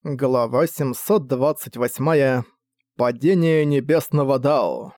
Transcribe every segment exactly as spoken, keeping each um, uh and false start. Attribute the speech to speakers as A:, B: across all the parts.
A: Глава семьсот двадцать восемь. Падение небесного Дао.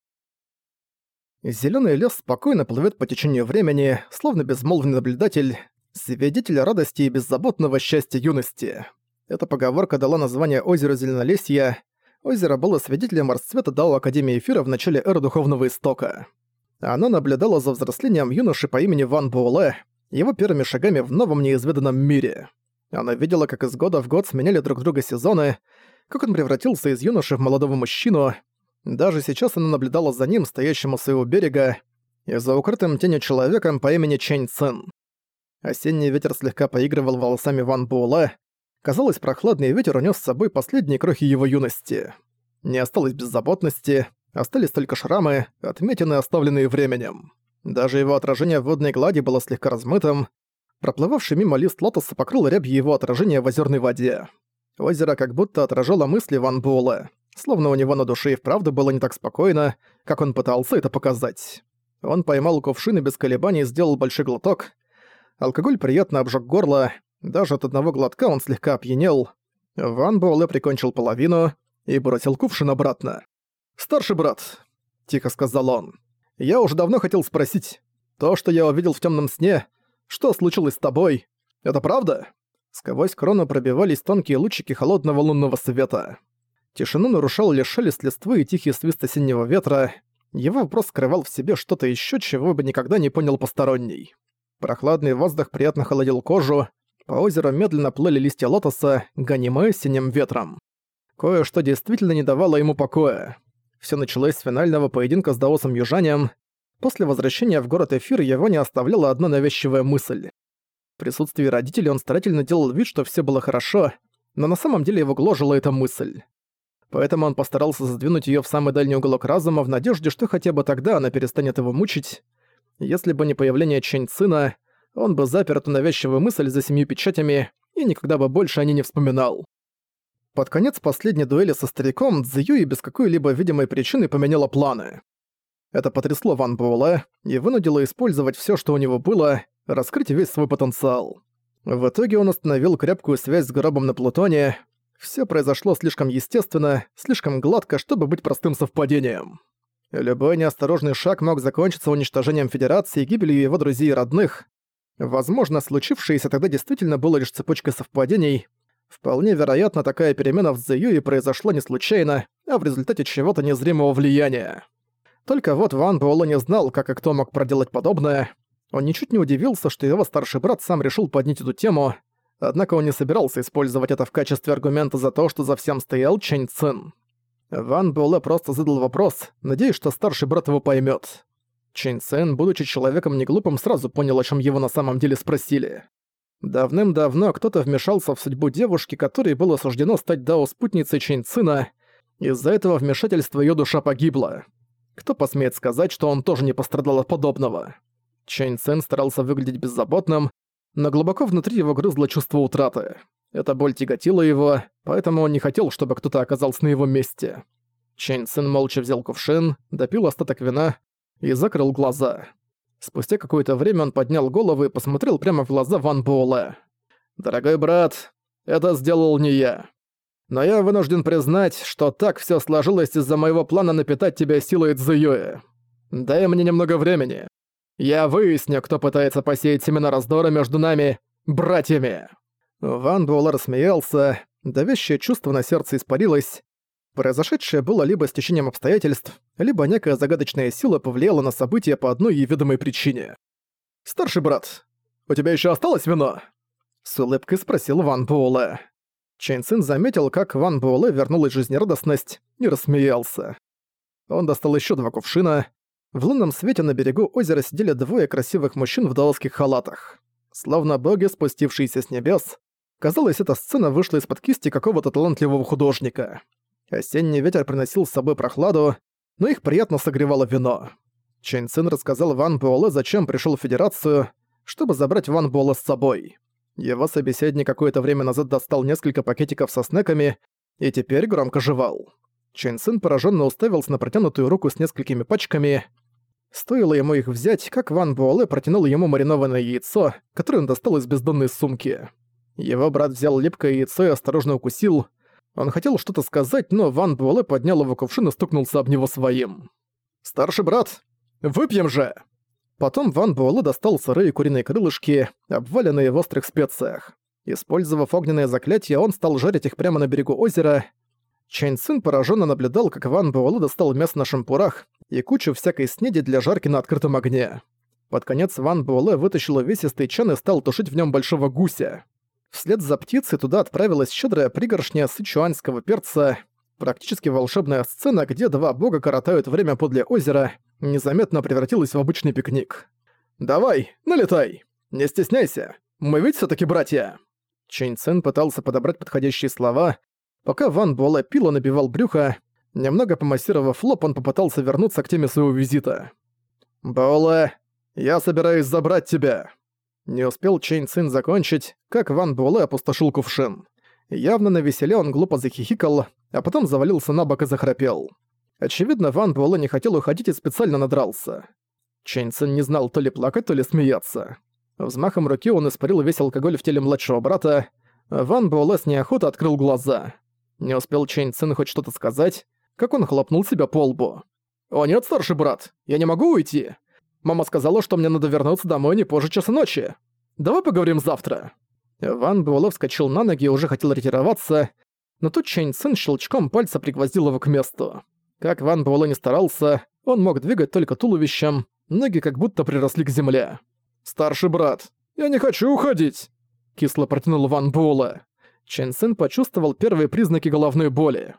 A: Зелёный лес спокойно плывёт по течению времени, словно безмолвный наблюдатель, свидетель радости и беззаботного счастья юности. Эта поговорка дала название озеру Зеленолесья. Озеро было свидетелем расцвета Дао Академии Эфира в начале эры Духовного Истока. Оно наблюдало за взрослением юноши по имени Ван Буэлэ, его первыми шагами в новом неизведанном мире. Она видела, как из года в год сменяли друг друга сезоны, как он превратился из юноши в молодого мужчину. Даже сейчас она наблюдала за ним, стоящим у своего берега, и за укрытым тенью человеком по имени Чэнь Цин. Осенний ветер слегка поигрывал волосами Ван Буэлэ. Казалось, прохладный ветер унес с собой последние крохи его юности. Не осталось беззаботности, остались только шрамы, отметины, оставленные временем. Даже его отражение в водной глади было слегка размытым. Проплывавший мимо лист лотоса покрыл рябью его отражение в озерной воде. Озеро как будто отражало мысли Ван Буэлэ, словно у него на душе и вправду было не так спокойно, как он пытался это показать. Он поймал кувшин и без колебаний сделал большой глоток. Алкоголь приятно обжег горло, даже от одного глотка он слегка опьянел. Ван Буэлэ прикончил половину и бросил кувшин обратно. «Старший брат», — тихо сказал он, — «я уже давно хотел спросить. То, что я увидел в темном сне, что случилось с тобой? Это правда?» Сквозь крону пробивались тонкие лучики холодного лунного света. Тишину нарушал лишь шелест листвы и тихий свист осеннего ветра. Его вопрос скрывал в себе что-то ещё, чего бы никогда не понял посторонний. Прохладный воздух приятно холодил кожу. По озеру медленно плыли листья лотоса, гонимые синим ветром. Кое-что действительно не давало ему покоя. Всё началось с финального поединка с даосом-южанем. После возвращения в город Эфир его не оставляла одна навязчивая мысль. В присутствии родителей он старательно делал вид, что всё было хорошо, но на самом деле его гложила эта мысль. Поэтому он постарался задвинуть её в самый дальний уголок разума в надежде, что хотя бы тогда она перестанет его мучить. Если бы не появление Чэнь Цина, он бы запер эту навязчивую мысль за семью печатями и никогда бы больше о ней не вспоминал. Под конец последней дуэли со стариком Цзюи без какой-либо видимой причины поменяла планы. Это потрясло Ван Буэлэ и вынудило использовать всё, что у него было, раскрыть весь свой потенциал. В итоге он установил крепкую связь с гробом на Плутоне. Всё произошло слишком естественно, слишком гладко, чтобы быть простым совпадением. Любой неосторожный шаг мог закончиться уничтожением Федерации и гибелью его друзей и родных. Возможно, случившееся тогда действительно было лишь цепочкой совпадений. Вполне вероятно, такая перемена в Цзюи произошла не случайно, а в результате чего-то незримого влияния. Только вот Ван Буэлэ не знал, как и кто мог проделать подобное. Он ничуть не удивился, что его старший брат сам решил поднять эту тему, однако он не собирался использовать это в качестве аргумента за то, что за всем стоял Чэнь Цин. Ван Буэлэ просто задал вопрос, надеясь, что старший брат его поймёт. Чэнь Цин, будучи человеком неглупым, сразу понял, о чём его на самом деле спросили. Давным-давно кто-то вмешался в судьбу девушки, которой было суждено стать дао-спутницей Чэнь Цина. Из-за этого вмешательства её душа погибла. Кто посмеет сказать, что он тоже не пострадал от подобного? Чэнь Цин старался выглядеть беззаботным, но глубоко внутри его грызло чувство утраты. Эта боль тяготила его, поэтому он не хотел, чтобы кто-то оказался на его месте. Чэнь Цин молча взял кувшин, допил остаток вина и закрыл глаза. Спустя какое-то время он поднял голову и посмотрел прямо в глаза Ван Буэлэ. «Дорогой брат, это сделал не я. Но я вынужден признать, что так всё сложилось из-за моего плана напитать тебя силой Цзюи. Дай мне немного времени. Я выясню, кто пытается посеять семена раздора между нами, братьями». Ван Буэлэ рассмеялся, давящее чувство на сердце испарилось. Произошедшее было либо стечением обстоятельств, либо некая загадочная сила повлияла на события по одной ей ведомой причине. «Старший брат, у тебя ещё осталось вино?» С улыбкой спросил Ван Буэлэ. Чэнь Цин заметил, как Ван Буэлэ вернулась жизнерадостность, и рассмеялся. Он достал ещё два кувшина. В лунном свете на берегу озера сидели двое красивых мужчин в даосских халатах. Словно боги, спустившиеся с небес. Казалось, эта сцена вышла из-под кисти какого-то талантливого художника. Осенний ветер приносил с собой прохладу, но их приятно согревало вино. Чэнь Цин рассказал Ван Буэлэ, зачем пришёл в Федерацию, чтобы забрать Ван Буэлэ с собой. Его собеседник какое-то время назад достал несколько пакетиков со снеками и теперь громко жевал. Чэнь Цин поражённо уставился на протянутую руку с несколькими пачками. Стоило ему их взять, как Ван Буэлэ протянул ему маринованное яйцо, которое он достал из бездонной сумки. Его брат взял липкое яйцо и осторожно укусил. Он хотел что-то сказать, но Ван Буэлэ поднял его кувшин и стукнулся об него своим. «Старший брат, выпьем же!» Потом Ван Буэлэ достал сырые куриные крылышки, обваленные в острых специях. Использовав огненное заклятие, он стал жарить их прямо на берегу озера. Чэнь Цин пораженно наблюдал, как Ван Буэлэ достал мясо на шампурах и кучу всякой снеди для жарки на открытом огне. Под конец Ван Буэлэ вытащил увесистый чан и стал тушить в нем большого гуся. Вслед за птицей туда отправилась щедрая пригоршня сычуанского перца. Практически волшебная сцена, где два бога коротают время подле озера, незаметно превратилась в обычный пикник. «Давай, налетай! Не стесняйся! Мы ведь всё-таки братья!» Чэнь Цин пытался подобрать подходящие слова. Пока Ван Буэлэ пил, он набивал брюхо. Немного помассировав лоб, он попытался вернуться к теме своего визита. «Буэлэ, я собираюсь забрать тебя!» Не успел Чэнь Цин закончить, как Ван Буэлэ опустошил кувшин. Явно навеселе он глупо захихикал, а потом завалился на бок и захрапел. Очевидно, Ван Буэлэ не хотел уходить и специально надрался. Чэнь Цин не знал то ли плакать, то ли смеяться. Взмахом руки он испарил весь алкоголь в теле младшего брата. Ван Буэлэ с неохотой открыл глаза. Не успел Чэнь Цин хоть что-то сказать, как он хлопнул себя по лбу. «О нет, старший брат, я не могу уйти. Мама сказала, что мне надо вернуться домой не позже часа ночи. Давай поговорим завтра». Ван Буэлэ вскочил на ноги и уже хотел ретироваться, но тут Чэнь Цин щелчком пальца пригвоздил его к месту. Как Ван Буэлэ не старался, он мог двигать только туловищем, ноги как будто приросли к земле. «Старший брат, я не хочу уходить!» — кисло протянул Ван Буэлэ. Чэнь Цин почувствовал первые признаки головной боли.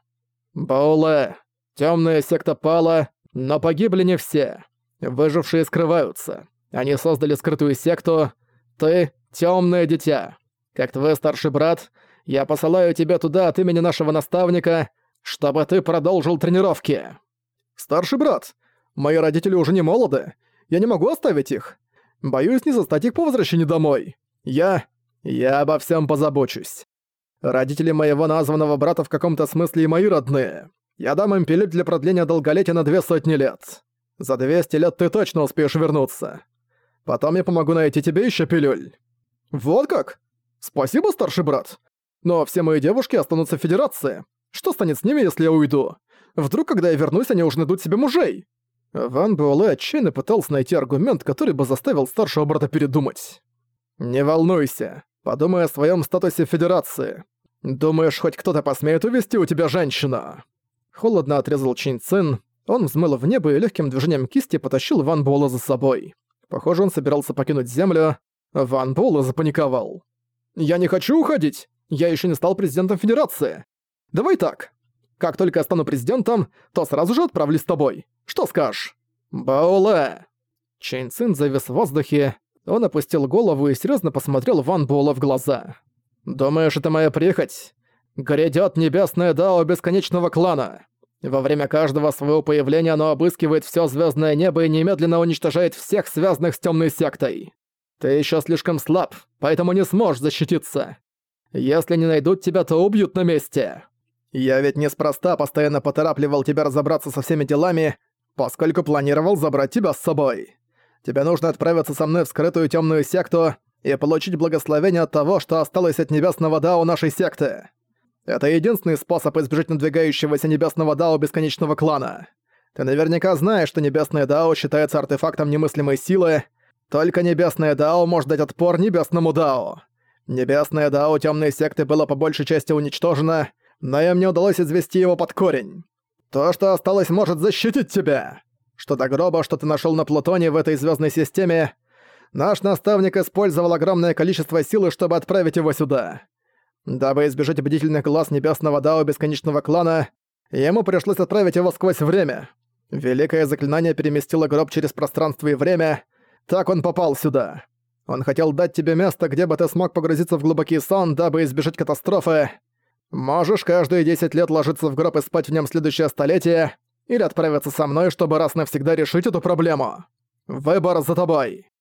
A: «Буэлэ, тёмная секта пала, но погибли не все. Выжившие скрываются. Они создали скрытую секту. Ты — тёмное дитя. Как твой старший брат, я посылаю тебя туда от имени нашего наставника, чтобы ты продолжил тренировки». «Старший брат, мои родители уже не молоды. Я не могу оставить их. Боюсь не застать их по возвращении домой. Я... я обо всем позабочусь. Родители моего названного брата в каком-то смысле и мои родные. Я дам им пилюль для продления долголетия на две сотни лет. За двести лет ты точно успеешь вернуться. Потом я помогу найти тебе еще пилюль». «Вот как? Спасибо, старший брат. Но все мои девушки останутся в Федерации. Что станет с ними, если я уйду? Вдруг, когда я вернусь, они уже найдут себе мужей?» Ван Буэлэ отчаянно пытался найти аргумент, который бы заставил старшего брата передумать. «Не волнуйся. Подумай о своем статусе в Федерации. Думаешь, хоть кто-то посмеет увести у тебя женщину?» Холодно отрезал Чэнь Цин. Он взмыл в небо и легким движением кисти потащил Ван Буэлэ за собой. Похоже, он собирался покинуть землю. Ван Буэлэ запаниковал. «Я не хочу уходить. Я еще не стал президентом Федерации. Давай так. Как только я стану президентом, то сразу же отправлюсь с тобой. Что скажешь?» «Буэлэ!» Чэнь Цин завис в воздухе. Он опустил голову и серьезно посмотрел Ван Буэлэ в глаза. «Думаешь, это моя прихоть? Грядёт небесное дао бесконечного клана. Во время каждого своего появления оно обыскивает всё звёздное небо и немедленно уничтожает всех связанных с тёмной сектой. Ты ещё слишком слаб, поэтому не сможешь защититься. Если не найдут тебя, то убьют на месте. Я ведь неспроста постоянно поторапливал тебя разобраться со всеми делами, поскольку планировал забрать тебя с собой. Тебе нужно отправиться со мной в скрытую тёмную секту и получить благословение от того, что осталось от небесного дао нашей секты. Это единственный способ избежать надвигающегося небесного дао бесконечного клана. Ты наверняка знаешь, что небесное дао считается артефактом немыслимой силы. Только небесное дао может дать отпор небесному дао. Небесное дао тёмной секты было по большей части уничтожено, но им не удалось извести его под корень. То, что осталось, может защитить тебя. Что до гроба, что ты нашёл на Плутоне в этой звёздной системе, наш наставник использовал огромное количество силы, чтобы отправить его сюда. Дабы избежать бдительных глаз небесного дао бесконечного клана, ему пришлось отправить его сквозь время. Великое заклинание переместило гроб через пространство и время, так он попал сюда. Он хотел дать тебе место, где бы ты смог погрузиться в глубокий сон, дабы избежать катастрофы. Можешь каждые десять лет ложиться в гроб и спать в нем следующее столетие, или отправиться со мной, чтобы раз навсегда решить эту проблему. Выбор за тобой.